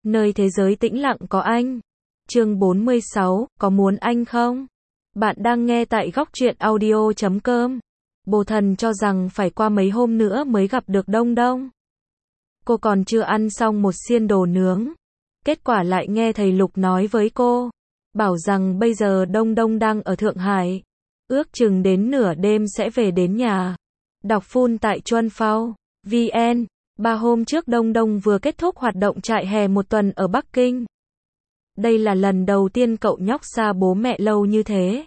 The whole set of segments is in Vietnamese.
Nơi thế giới tĩnh lặng có anh. Chương 46, có muốn anh không? Bạn đang nghe tại góc truyện audio.com. Bồ Thần cho rằng phải qua mấy hôm nữa mới gặp được Đông Đông. Cô còn chưa ăn xong một xiên đồ nướng. Kết quả lại nghe thầy Lục nói với cô. Bảo rằng bây giờ Đông Đông đang ở Thượng Hải. Ước chừng đến nửa đêm sẽ về đến nhà. Đọc full tại Chuan Phao, VN. 3 hôm trước Đông Đông vừa kết thúc hoạt động trại hè một tuần ở Bắc Kinh. Đây là lần đầu tiên cậu nhóc xa bố mẹ lâu như thế.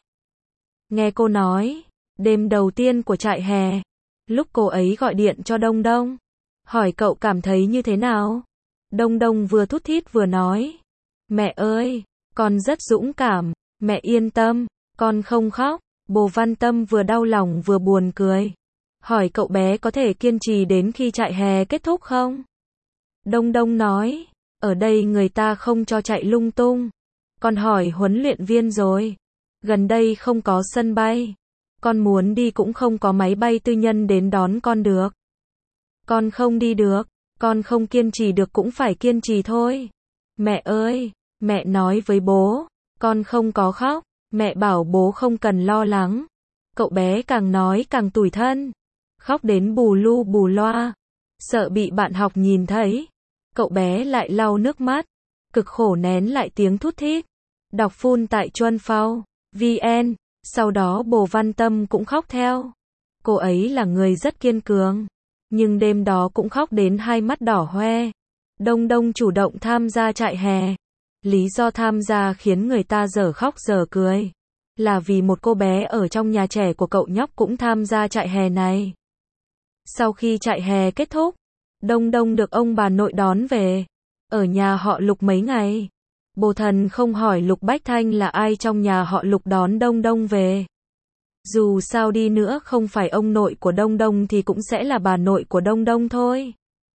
Nghe cô nói, đêm đầu tiên của trại hè, lúc cô ấy gọi điện cho Đông Đông, hỏi cậu cảm thấy như thế nào? Đông Đông vừa thút thít vừa nói, mẹ ơi, con rất dũng cảm, mẹ yên tâm, con không khóc. Bồ Văn Tâm vừa đau lòng vừa buồn cười. Hỏi cậu bé có thể kiên trì đến khi trại hè kết thúc không? Đông Đông nói, ở đây người ta không cho chạy lung tung. Con hỏi huấn luyện viên rồi. Gần đây không có sân bay. Con muốn đi cũng không có máy bay tư nhân đến đón con được. Con không đi được, con không kiên trì được cũng phải kiên trì thôi. Mẹ ơi, mẹ nói với bố, con không có khóc, mẹ bảo bố không cần lo lắng. Cậu bé càng nói càng tủi thân. Khóc đến bù lu bù loa, sợ bị bạn học nhìn thấy. Cậu bé lại lau nước mắt, cực khổ nén lại tiếng thút thít. Đọc full tại Chuan Phao, VN. Sau đó Bồ Văn Tâm cũng khóc theo. Cô ấy là người rất kiên cường, nhưng đêm đó cũng khóc đến hai mắt đỏ hoe. Đông Đông chủ động tham gia trại hè. Lý do tham gia khiến người ta dở khóc dở cười, là vì một cô bé ở trong nhà trẻ của cậu nhóc cũng tham gia trại hè này. Sau khi trại hè kết thúc, Đông Đông được ông bà nội đón về, ở nhà họ Lục mấy ngày. Bồ Thần không hỏi Lục Bách Thanh là ai trong nhà họ Lục đón Đông Đông về. Dù sao đi nữa không phải ông nội của Đông Đông thì cũng sẽ là bà nội của Đông Đông thôi.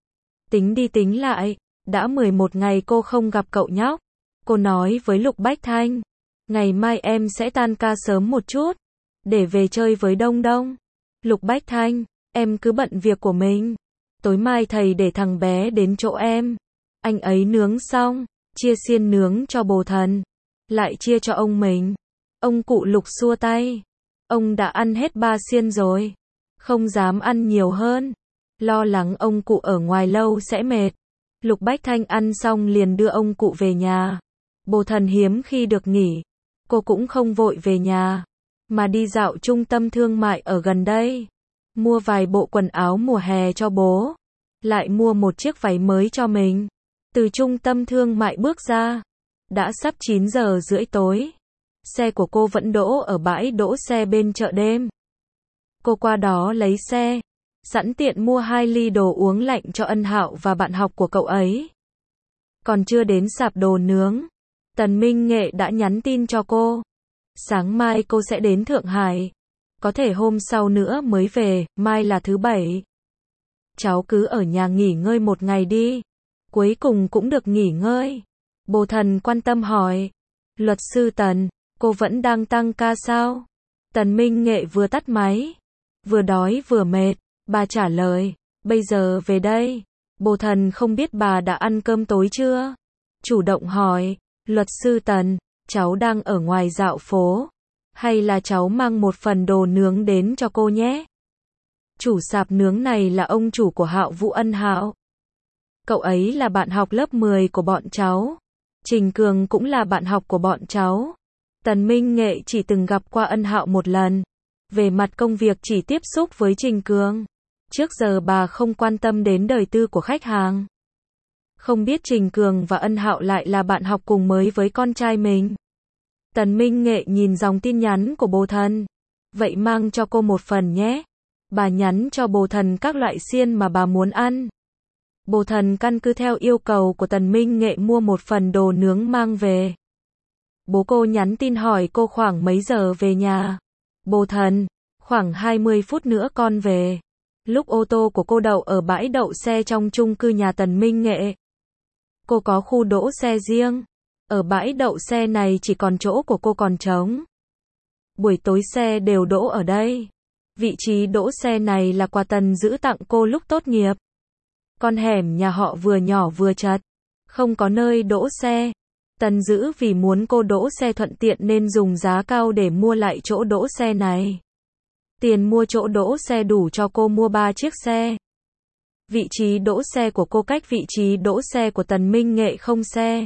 Tính đi tính lại, đã 11 ngày cô không gặp cậu nhóc. Cô nói với Lục Bách Thanh, ngày mai em sẽ tan ca sớm một chút, để về chơi với Đông Đông. Lục Bách Thanh, em cứ bận việc của mình. Tối mai thầy để thằng bé đến chỗ em. Anh ấy nướng xong, chia xiên nướng cho Bồ Thần, lại chia cho ông mình. Ông cụ Lục xua tay. Ông đã ăn hết 3 xiên rồi, không dám ăn nhiều hơn. Lo lắng ông cụ ở ngoài lâu sẽ mệt. Lục Bách Thanh ăn xong liền đưa ông cụ về nhà. Bồ Thần hiếm khi được nghỉ. Cô cũng không vội về nhà, mà đi dạo trung tâm thương mại ở gần đây. Mua vài bộ quần áo mùa hè cho bố. Lại mua một chiếc váy mới cho mình. Từ trung tâm thương mại bước ra. Đã sắp 9 giờ rưỡi tối. Xe của cô vẫn đỗ ở bãi đỗ xe bên chợ đêm. Cô qua đó lấy xe. Sẵn tiện mua 2 ly đồ uống lạnh cho Ân Hạo và bạn học của cậu ấy. Còn chưa đến sạp đồ nướng, Tần Minh Nghệ đã nhắn tin cho cô. Sáng mai cô sẽ đến Thượng Hải. Có thể hôm sau nữa mới về, mai là thứ Bảy. Cháu cứ ở nhà nghỉ ngơi một ngày đi. Cuối cùng cũng được nghỉ ngơi. Bồ Thần quan tâm hỏi. Luật sư Tần, cô vẫn đang tăng ca sao? Tần Minh Nghệ vừa tắt máy, vừa đói vừa mệt. Bà trả lời, bây giờ về đây. Bồ Thần không biết bà đã ăn cơm tối chưa? Chủ động hỏi, luật sư Tần, cháu đang ở ngoài dạo phố. Hay là cháu mang một phần đồ nướng đến cho cô nhé? Chủ sạp nướng này là ông chủ của Hạo Vũ Ân Hạo. Cậu ấy là bạn học lớp 10 của bọn cháu. Trình Cường cũng là bạn học của bọn cháu. Tần Minh Nghệ chỉ từng gặp qua Ân Hạo một lần. Về mặt công việc chỉ tiếp xúc với Trình Cường. Trước giờ bà không quan tâm đến đời tư của khách hàng. Không biết Trình Cường và Ân Hạo lại là bạn học cùng mới với con trai mình. Tần Minh Nghệ nhìn dòng tin nhắn của Bồ Thần. Vậy mang cho cô một phần nhé. Bà nhắn cho Bồ Thần các loại xiên mà bà muốn ăn. Bồ Thần căn cứ theo yêu cầu của Tần Minh Nghệ mua một phần đồ nướng mang về. Bố cô nhắn tin hỏi cô khoảng mấy giờ về nhà. Bồ Thần, khoảng 20 phút nữa con về. Lúc ô tô của cô đậu ở bãi đậu xe trong chung cư nhà Tần Minh Nghệ. Cô có khu đỗ xe riêng. Ở bãi đậu xe này chỉ còn chỗ của cô còn trống. Buổi tối xe đều đỗ ở đây. Vị trí đỗ xe này là quà Tần giữ tặng cô lúc tốt nghiệp. Con hẻm nhà họ vừa nhỏ vừa chật. không có nơi đỗ xe. Tần Dữ vì muốn cô đỗ xe thuận tiện nên dùng giá cao để mua lại chỗ đỗ xe này. Tiền mua chỗ đỗ xe đủ cho cô mua 3 chiếc xe. Vị trí đỗ xe của cô cách vị trí đỗ xe của Tần Minh Nghệ không xe.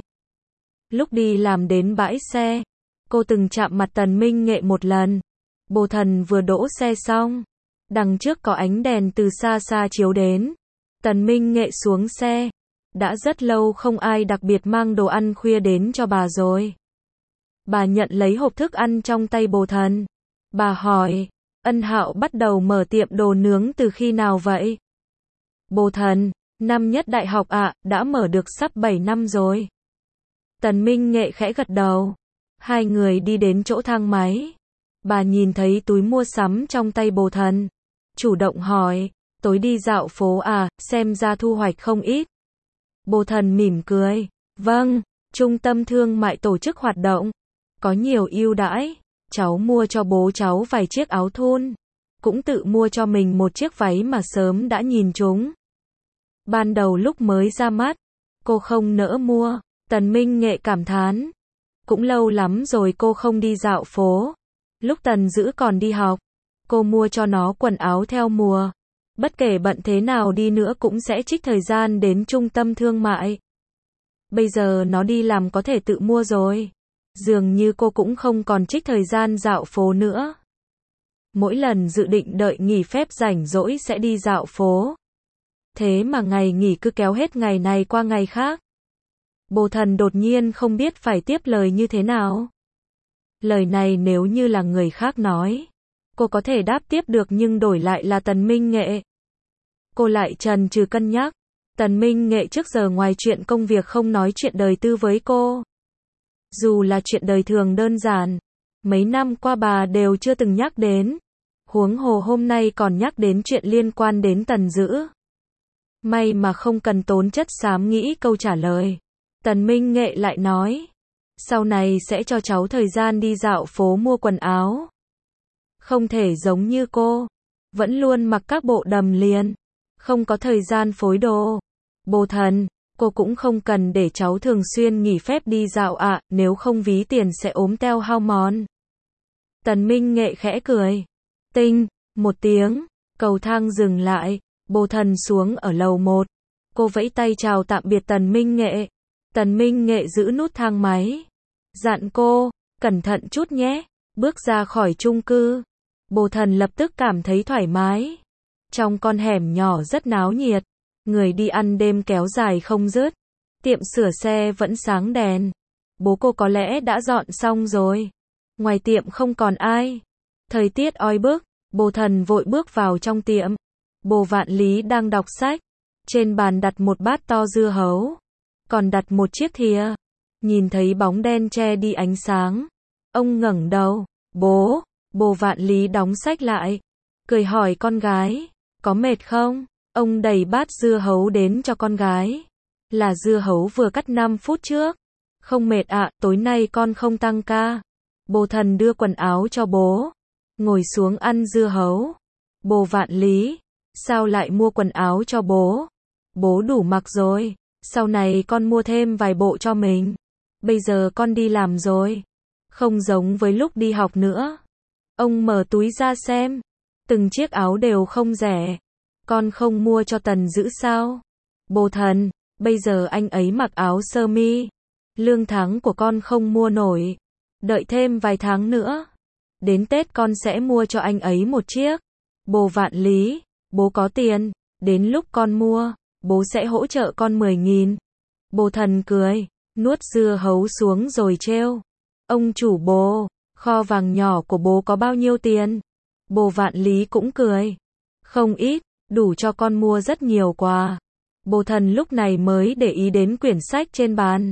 Lúc đi làm đến bãi xe, cô từng chạm mặt Tần Minh Nghệ một lần. Bồ Thần vừa đỗ xe xong, đằng trước có ánh đèn từ xa xa chiếu đến. Tần Minh Nghệ xuống xe. Đã rất lâu không ai đặc biệt mang đồ ăn khuya đến cho bà rồi. Bà nhận lấy hộp thức ăn trong tay Bồ Thần. Bà hỏi, Ân Hạo bắt đầu mở tiệm đồ nướng từ khi nào vậy? Bồ Thần, năm nhất đại học ạ, đã mở được sắp 7 năm rồi. Tần Minh Nghệ khẽ gật đầu. Hai người đi đến chỗ thang máy. Bà nhìn thấy túi mua sắm trong tay Bồ Thần. Chủ động hỏi, tối đi dạo phố à, xem ra thu hoạch không ít. Bồ Thần mỉm cười. Vâng, trung tâm thương mại tổ chức hoạt động. Có nhiều ưu đãi. Cháu mua cho bố cháu vài chiếc áo thun. Cũng tự mua cho mình một chiếc váy mà sớm đã nhìn chúng. Ban đầu lúc mới ra mắt, cô không nỡ mua. Tần Minh Nghệ cảm thán. Cũng lâu lắm rồi cô không đi dạo phố. Lúc Tần Dữ còn đi học, cô mua cho nó quần áo theo mùa. Bất kể bận thế nào đi nữa cũng sẽ trích thời gian đến trung tâm thương mại. Bây giờ nó đi làm có thể tự mua rồi. Dường như cô cũng không còn trích thời gian dạo phố nữa. Mỗi lần dự định đợi nghỉ phép rảnh rỗi sẽ đi dạo phố. Thế mà ngày nghỉ cứ kéo hết ngày này qua ngày khác. Bồ Thần đột nhiên không biết phải tiếp lời như thế nào. Lời này nếu như là người khác nói, cô có thể đáp tiếp được nhưng đổi lại là Tần Minh Nghệ. Cô lại chần chừ cân nhắc. Tần Minh Nghệ trước giờ ngoài chuyện công việc không nói chuyện đời tư với cô. Dù là chuyện đời thường đơn giản, mấy năm qua bà đều chưa từng nhắc đến. Huống hồ hôm nay còn nhắc đến chuyện liên quan đến Tần Dữ. May mà không cần tốn chất xám nghĩ câu trả lời. Tần Minh Nghệ lại nói, sau này sẽ cho cháu thời gian đi dạo phố mua quần áo. Không thể giống như cô, vẫn luôn mặc các bộ đầm liền, không có thời gian phối đồ. Bồ Thần, cô cũng không cần để cháu thường xuyên nghỉ phép đi dạo ạ, nếu không ví tiền sẽ ốm teo hao mòn. Tần Minh Nghệ khẽ cười. Tinh, một tiếng, cầu thang dừng lại, Bồ Thần xuống ở lầu 1. Cô vẫy tay chào tạm biệt Tần Minh Nghệ. Tần Minh Nghệ giữ nút thang máy. Dặn cô, cẩn thận chút nhé. Bước ra khỏi chung cư. Bồ Thần lập tức cảm thấy thoải mái. Trong con hẻm nhỏ rất náo nhiệt. Người đi ăn đêm kéo dài không dứt. Tiệm sửa xe vẫn sáng đèn. Bố cô có lẽ đã dọn xong rồi. Ngoài tiệm không còn ai. Thời tiết oi bức. Bồ Thần vội bước vào trong tiệm. Bồ Vạn Lý đang đọc sách. Trên bàn đặt một bát to dưa hấu. Còn đặt một chiếc thìa. Nhìn thấy bóng đen che đi ánh sáng. Ông ngẩng đầu. Bố. Bồ Vạn Lý đóng sách lại. Cười hỏi con gái. Có mệt không? Ông đẩy bát dưa hấu đến cho con gái. Là dưa hấu vừa cắt 5 phút trước. Không mệt ạ, tối nay con không tăng ca. Bồ Thần đưa quần áo cho bố. Ngồi xuống ăn dưa hấu. Bồ Vạn Lý. Sao lại mua quần áo cho bố? Bố đủ mặc rồi. Sau này con mua thêm vài bộ cho mình. Bây giờ con đi làm rồi. Không giống với lúc đi học nữa. Ông mở túi ra xem. Từng chiếc áo đều không rẻ. Con không mua cho Tần Dữ sao? Bồ Thần, bây giờ anh ấy mặc áo sơ mi. Lương tháng của con không mua nổi. Đợi thêm vài tháng nữa. Đến Tết con sẽ mua cho anh ấy một chiếc. Bồ Vạn Lý, bố có tiền. Đến lúc con mua, bố sẽ hỗ trợ con 10.000. Bồ Thần cười, nuốt dưa hấu xuống rồi trêu. Ông chủ bố, kho vàng nhỏ của bố có bao nhiêu tiền? Bồ Vạn Lý cũng cười. Không ít, đủ cho con mua rất nhiều quà. Bồ Thần lúc này mới để ý đến quyển sách trên bàn.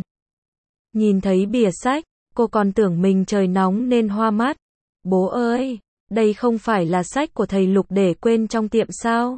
Nhìn thấy bìa sách, cô còn tưởng mình trời nóng nên hoa mắt. Bố ơi, đây không phải là sách của thầy Lục để quên trong tiệm sao?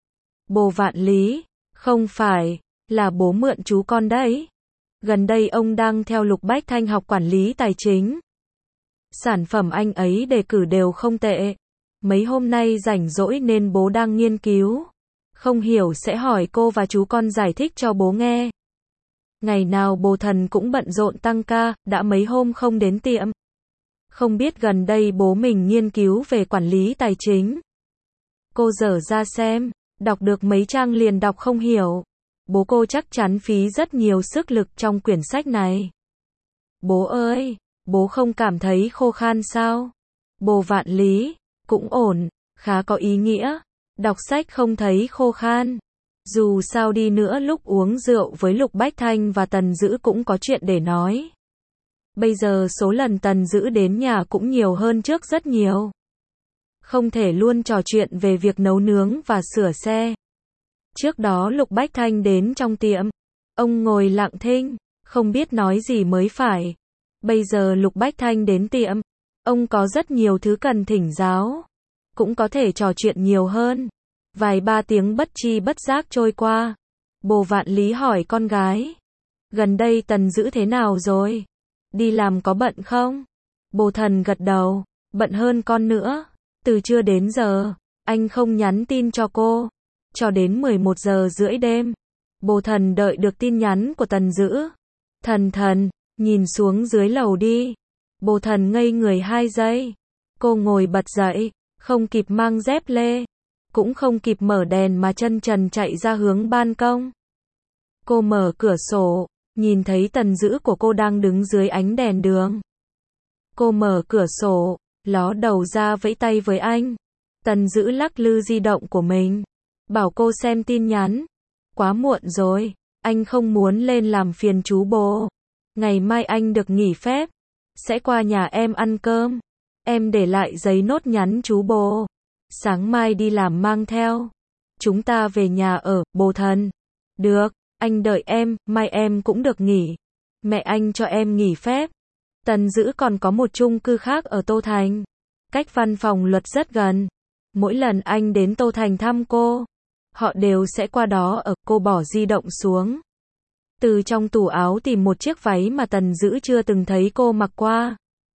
Bồ Vạn Lý, không phải, là bố mượn chú con đấy. Gần đây ông đang theo Lục Bách Thanh học quản lý tài chính. Sản phẩm anh ấy đề cử đều không tệ. Mấy hôm nay rảnh rỗi nên bố đang nghiên cứu. Không hiểu sẽ hỏi cô và chú con giải thích cho bố nghe. Ngày nào Bồ Thần cũng bận rộn tăng ca, đã mấy hôm không đến tiệm. Không biết gần đây bố mình nghiên cứu về quản lý tài chính. Cô dở ra xem, đọc được mấy trang liền đọc không hiểu. Bố cô chắc chắn phí rất nhiều sức lực trong quyển sách này. Bố ơi, bố không cảm thấy khô khan sao? Bồ Vạn Lý, cũng ổn, khá có ý nghĩa. Đọc sách không thấy khô khan. Dù sao đi nữa lúc uống rượu với Lục Bách Thanh và Tần Dữ cũng có chuyện để nói. Bây giờ số lần Tần Dữ đến nhà cũng nhiều hơn trước rất nhiều. Không thể luôn trò chuyện về việc nấu nướng và sửa xe. Trước đó Lục Bách Thanh đến trong tiệm. Ông ngồi lặng thinh, không biết nói gì mới phải. Bây giờ Lục Bách Thanh đến tiệm. Ông có rất nhiều thứ cần thỉnh giáo. Cũng có thể trò chuyện nhiều hơn. Vài ba tiếng bất chi bất giác trôi qua. Bồ Vạn Lý hỏi con gái. Gần đây Tần Dữ thế nào rồi? Đi làm có bận không? Bồ Thần gật đầu. Bận hơn con nữa. Từ trưa đến giờ, anh không nhắn tin cho cô. Cho đến 11 giờ rưỡi đêm. Bồ Thần đợi được tin nhắn của Tần Dữ. Thần, nhìn xuống dưới lầu đi. Bồ Thần ngây người 2 giây. Cô ngồi bật dậy, không kịp mang dép lê. Cũng không kịp mở đèn mà chân trần chạy ra hướng ban công. Cô mở cửa sổ, nhìn thấy Tần Dữ của cô đang đứng dưới ánh đèn đường. Cô mở cửa sổ, ló đầu ra vẫy tay với anh. Tần Dữ lắc lư di động của mình. Bảo cô xem tin nhắn. Quá muộn rồi, anh không muốn lên làm phiền chú bố. Ngày mai anh được nghỉ phép. Sẽ qua nhà em ăn cơm. Em để lại giấy nốt nhắn chú bố. Sáng mai đi làm mang theo. Chúng ta về nhà ở, Bồ Thần. Được, anh đợi em, mai em cũng được nghỉ. Mẹ anh cho em nghỉ phép. Tần Dữ còn có một chung cư khác ở Tô Thành. Cách văn phòng luật rất gần. Mỗi lần anh đến Tô Thành thăm cô, họ đều sẽ qua đó ở. Cô bỏ di động xuống. Từ trong tủ áo tìm một chiếc váy mà Tần Dữ chưa từng thấy cô mặc qua.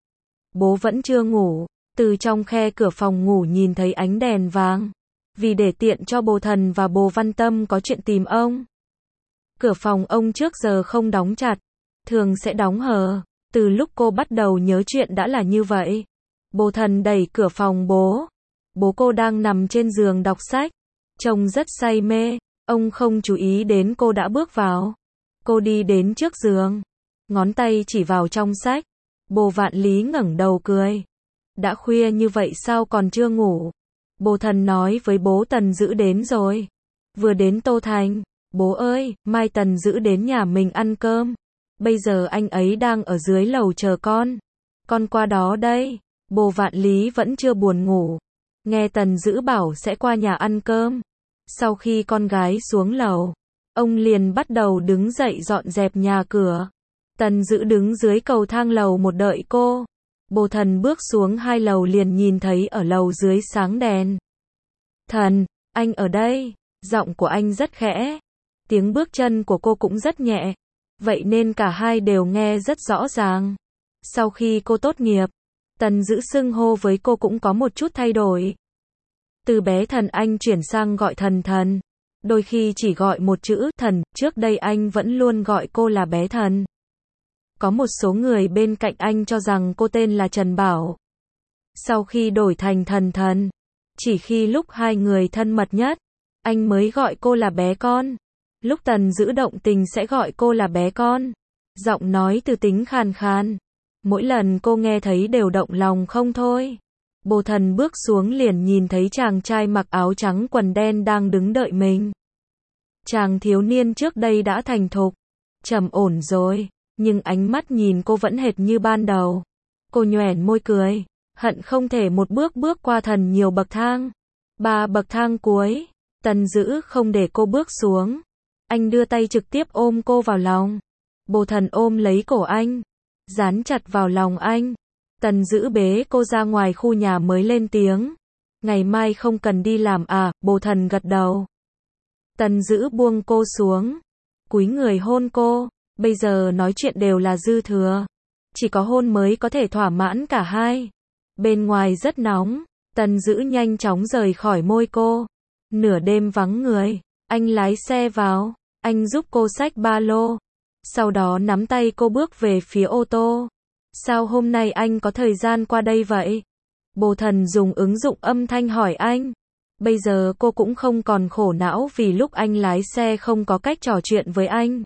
Bố vẫn chưa ngủ. Từ trong khe cửa phòng ngủ nhìn thấy ánh đèn vàng. Vì để tiện cho Bồ Thần và Bồ Văn Tâm có chuyện tìm ông. Cửa phòng ông trước giờ không đóng chặt. Thường sẽ đóng hờ. Từ lúc cô bắt đầu nhớ chuyện đã là như vậy. Bồ Thần đẩy cửa phòng bố. Bố cô đang nằm trên giường đọc sách. Trông rất say mê. Ông không chú ý đến cô đã bước vào. Cô đi đến trước giường. Ngón tay chỉ vào trong sách. Bồ Vạn Lý ngẩng đầu cười. Đã khuya như vậy sao còn chưa ngủ? Bồ Thần nói với bố Tần Dữ đến rồi. Vừa đến Tô Thành. Bố ơi, mai Tần Dữ đến nhà mình ăn cơm. Bây giờ anh ấy đang ở dưới lầu chờ con. Con qua đó đây. Bồ Vạn Lý vẫn chưa buồn ngủ. Nghe Tần Dữ bảo sẽ qua nhà ăn cơm. Sau khi con gái xuống lầu, ông liền bắt đầu đứng dậy dọn dẹp nhà cửa. Tần Dữ đứng dưới cầu thang lầu một đợi cô. Bồ Thần bước xuống 2 lầu liền nhìn thấy ở lầu dưới sáng đèn. Thần, anh ở đây. Giọng của anh rất khẽ. Tiếng bước chân của cô cũng rất nhẹ. Vậy nên cả hai đều nghe rất rõ ràng. Sau khi cô tốt nghiệp, Tần Dữ xưng hô với cô cũng có một chút thay đổi. Từ bé Thần anh chuyển sang gọi Thần. Đôi khi chỉ gọi một chữ Thần, trước đây anh vẫn luôn gọi cô là bé Thần. Có một số người bên cạnh anh cho rằng cô tên là Trần Bảo. Sau khi đổi thành Thần, chỉ khi lúc hai người thân mật nhất, anh mới gọi cô là bé con. Lúc Tần Dữ động tình sẽ gọi cô là bé con. Giọng nói từ tính khàn khàn. Mỗi lần cô nghe thấy đều động lòng không thôi. Bồ Thần bước xuống liền nhìn thấy chàng trai mặc áo trắng quần đen đang đứng đợi mình. Chàng thiếu niên trước đây đã thành thục, trầm ổn rồi, nhưng ánh mắt nhìn cô vẫn hệt như ban đầu. Cô nhoẻn môi cười, hận không thể một bước bước qua Thần nhiều bậc thang. 3 bậc thang cuối, Tần Dữ không để cô bước xuống. Anh đưa tay trực tiếp ôm cô vào lòng. Bồ Thần ôm lấy cổ anh, dán chặt vào lòng anh. Tần Dữ bế cô ra ngoài khu nhà mới lên tiếng. Ngày mai không cần đi làm à? Bồ Thần gật đầu. Tần Dữ buông cô xuống, cúi người hôn cô. Bây giờ nói chuyện đều là dư thừa. Chỉ có hôn mới có thể thỏa mãn cả hai. Bên ngoài rất nóng. Tần Dữ nhanh chóng rời khỏi môi cô. Nửa đêm vắng người, anh lái xe vào. Anh giúp cô xách ba lô. Sau đó nắm tay cô bước về phía ô tô. Sao hôm nay anh có thời gian qua đây vậy? Bồ Thần dùng ứng dụng âm thanh hỏi anh. Bây giờ cô cũng không còn khổ não vì lúc anh lái xe không có cách trò chuyện với anh.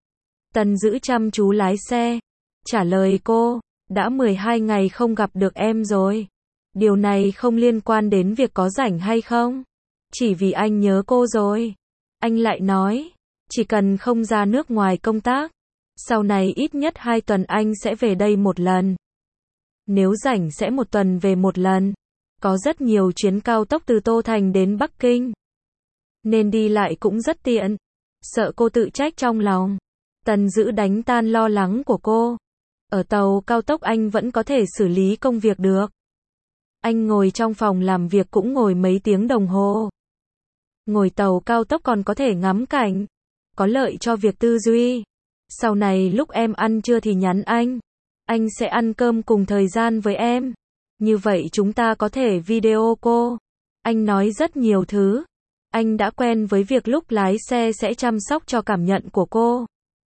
Tần Dữ chăm chú lái xe. Trả lời cô, đã 12 ngày không gặp được em rồi. Điều này không liên quan đến việc có rảnh hay không. Chỉ vì anh nhớ cô rồi. Anh lại nói, chỉ cần không ra nước ngoài công tác, sau này ít nhất 2 tuần anh sẽ về đây một lần. Nếu rảnh sẽ 1 tuần về một lần. Có rất nhiều chuyến cao tốc từ Tô Thành đến Bắc Kinh. Nên đi lại cũng rất tiện. Sợ cô tự trách trong lòng. Tần Dữ đánh tan lo lắng của cô. Ở tàu cao tốc anh vẫn có thể xử lý công việc được. Anh ngồi trong phòng làm việc cũng ngồi mấy tiếng đồng hồ. Ngồi tàu cao tốc còn có thể ngắm cảnh. Có lợi cho việc tư duy. Sau này lúc em ăn trưa thì nhắn anh. Anh sẽ ăn cơm cùng thời gian với em. Như vậy chúng ta có thể video call. Anh nói rất nhiều thứ. Anh đã quen với việc lúc lái xe sẽ chăm sóc cho cảm nhận của cô.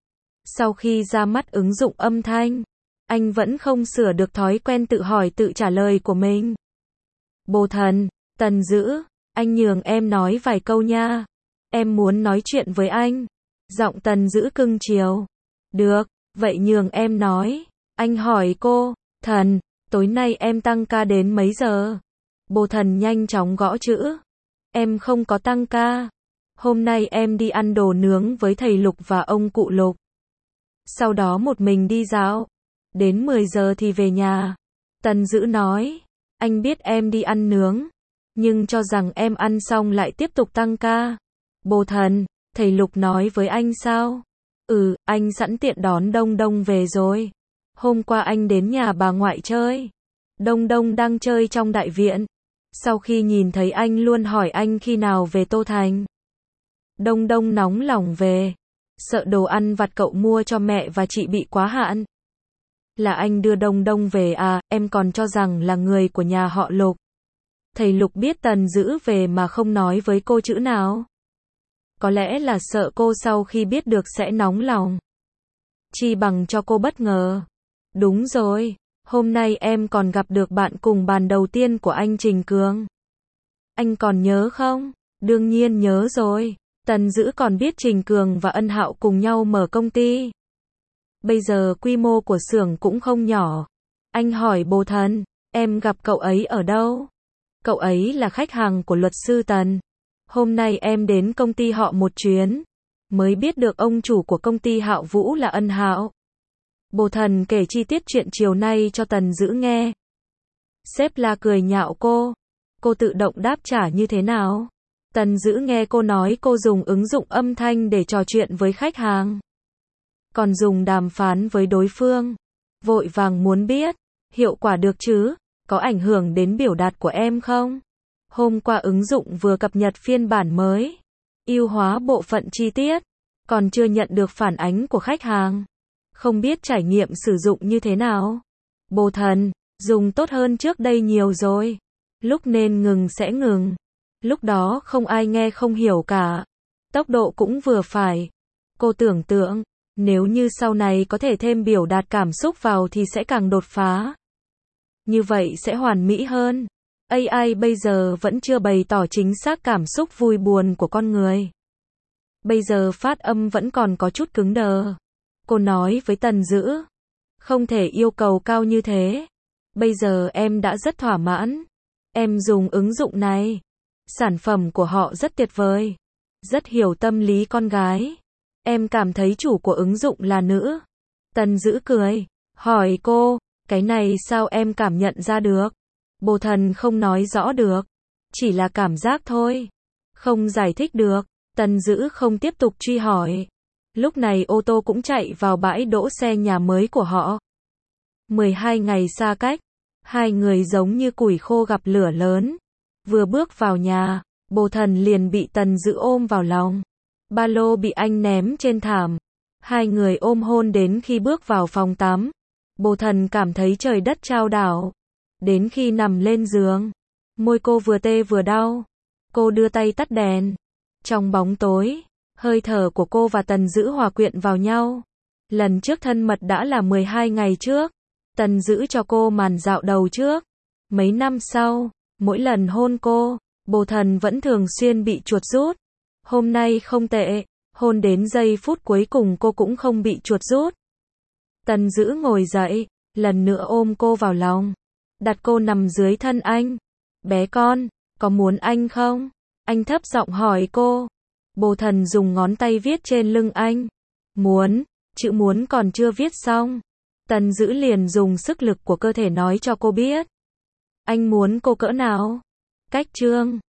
Sau khi ra mắt ứng dụng âm thanh, anh vẫn không sửa được thói quen tự hỏi tự trả lời của mình. Bồ Thần, Tần Dữ, anh nhường em nói vài câu nha. Em muốn nói chuyện với anh. Giọng Tần Dữ cưng chiều. Được, vậy nhường em nói. Anh hỏi cô, Thần, tối nay em tăng ca đến mấy giờ? Bồ Thần nhanh chóng gõ chữ. Em không có tăng ca. Hôm nay em đi ăn đồ nướng với thầy Lục và ông cụ Lục. Sau đó một mình đi dạo. Đến 10 giờ thì về nhà. Tần Dữ nói, anh biết em đi ăn nướng, nhưng cho rằng em ăn xong lại tiếp tục tăng ca. Bồ Thần, thầy Lục nói với anh sao? Anh sẵn tiện đón Đông Đông về rồi. Hôm qua anh đến nhà bà ngoại chơi. Đông Đông đang chơi trong đại viện. Sau khi nhìn thấy anh luôn hỏi anh khi nào về Tô Thành. Đông Đông nóng lòng về. Sợ đồ ăn vặt cậu mua cho mẹ và chị bị quá hạn. Là anh đưa Đông Đông về à, em còn cho rằng là người của nhà họ Lục. Thầy Lục biết Tần Dữ về mà không nói với cô chữ nào. Có lẽ là sợ cô sau khi biết được sẽ nóng lòng. Chi bằng cho cô bất ngờ. Đúng rồi, hôm nay em còn gặp được bạn cùng bàn đầu tiên của anh Trình Cường. Anh còn nhớ không? Đương nhiên nhớ rồi. Tần Dữ còn biết Trình Cường và Ân Hạo cùng nhau mở công ty. Bây giờ quy mô của xưởng cũng không nhỏ. Anh hỏi Bồ Thần, em gặp cậu ấy ở đâu? Cậu ấy là khách hàng của luật sư Tần. Hôm nay em đến công ty họ một chuyến, mới biết được ông chủ của công ty Hạo Vũ là Ân Hạo. Bồ Thần kể chi tiết chuyện chiều nay cho Tần Dữ nghe. Sếp La cười nhạo cô. Cô tự động đáp trả như thế nào? Tần Dữ nghe cô nói cô dùng ứng dụng âm thanh để trò chuyện với khách hàng. Còn dùng đàm phán với đối phương. Vội vàng muốn biết, hiệu quả được chứ? Có ảnh hưởng đến biểu đạt của em không? Hôm qua ứng dụng vừa cập nhật phiên bản mới. Ưu hóa bộ phận chi tiết. Còn chưa nhận được phản ánh của khách hàng. Không biết trải nghiệm sử dụng như thế nào? Bồ Thần, dùng tốt hơn trước đây nhiều rồi. Lúc nên ngừng sẽ ngừng. Lúc đó không ai nghe không hiểu cả. Tốc độ cũng vừa phải. Cô tưởng tượng, nếu như sau này có thể thêm biểu đạt cảm xúc vào thì sẽ càng đột phá. Như vậy sẽ hoàn mỹ hơn. AI bây giờ vẫn chưa bày tỏ chính xác cảm xúc vui buồn của con người. Bây giờ phát âm vẫn còn có chút cứng đờ. Cô nói với Tần Dữ, không thể yêu cầu cao như thế. Bây giờ em đã rất thỏa mãn. Em dùng ứng dụng này. Sản phẩm của họ rất tuyệt vời. Rất hiểu tâm lý con gái. Em cảm thấy chủ của ứng dụng là nữ. Tần Dữ cười. Hỏi cô, cái này sao em cảm nhận ra được? Bồ Thần không nói rõ được. Chỉ là cảm giác thôi. Không giải thích được. Tần Dữ không tiếp tục truy hỏi. Lúc này ô tô cũng chạy vào bãi đỗ xe nhà mới của họ. 12 ngày xa cách. Hai người giống như củi khô gặp lửa lớn. Vừa bước vào nhà, Bồ Thần liền bị Tần Dữ ôm vào lòng. Ba lô bị anh ném trên thảm. Hai người ôm hôn đến khi bước vào phòng tắm. Bồ Thần cảm thấy trời đất chao đảo. Đến khi nằm lên giường, môi cô vừa tê vừa đau. Cô đưa tay tắt đèn. Trong bóng tối, hơi thở của cô và Tần Dữ hòa quyện vào nhau. Lần trước thân mật đã là 12 ngày trước. Tần giữ cho cô màn dạo đầu trước. Mấy năm sau, mỗi lần hôn cô, Bồ Thần vẫn thường xuyên bị chuột rút. Hôm nay không tệ, hôn đến giây phút cuối cùng cô cũng không bị chuột rút. Tần giữ ngồi dậy, lần nữa ôm cô vào lòng, đặt cô nằm dưới thân anh. Bé con, có muốn anh không? Anh thấp giọng hỏi cô. Bồ Thần dùng ngón tay viết trên lưng anh. Muốn, chữ muốn còn chưa viết xong. Tần giữ liền dùng sức lực của cơ thể nói cho cô biết. Anh muốn cô cỡ nào? Cách chương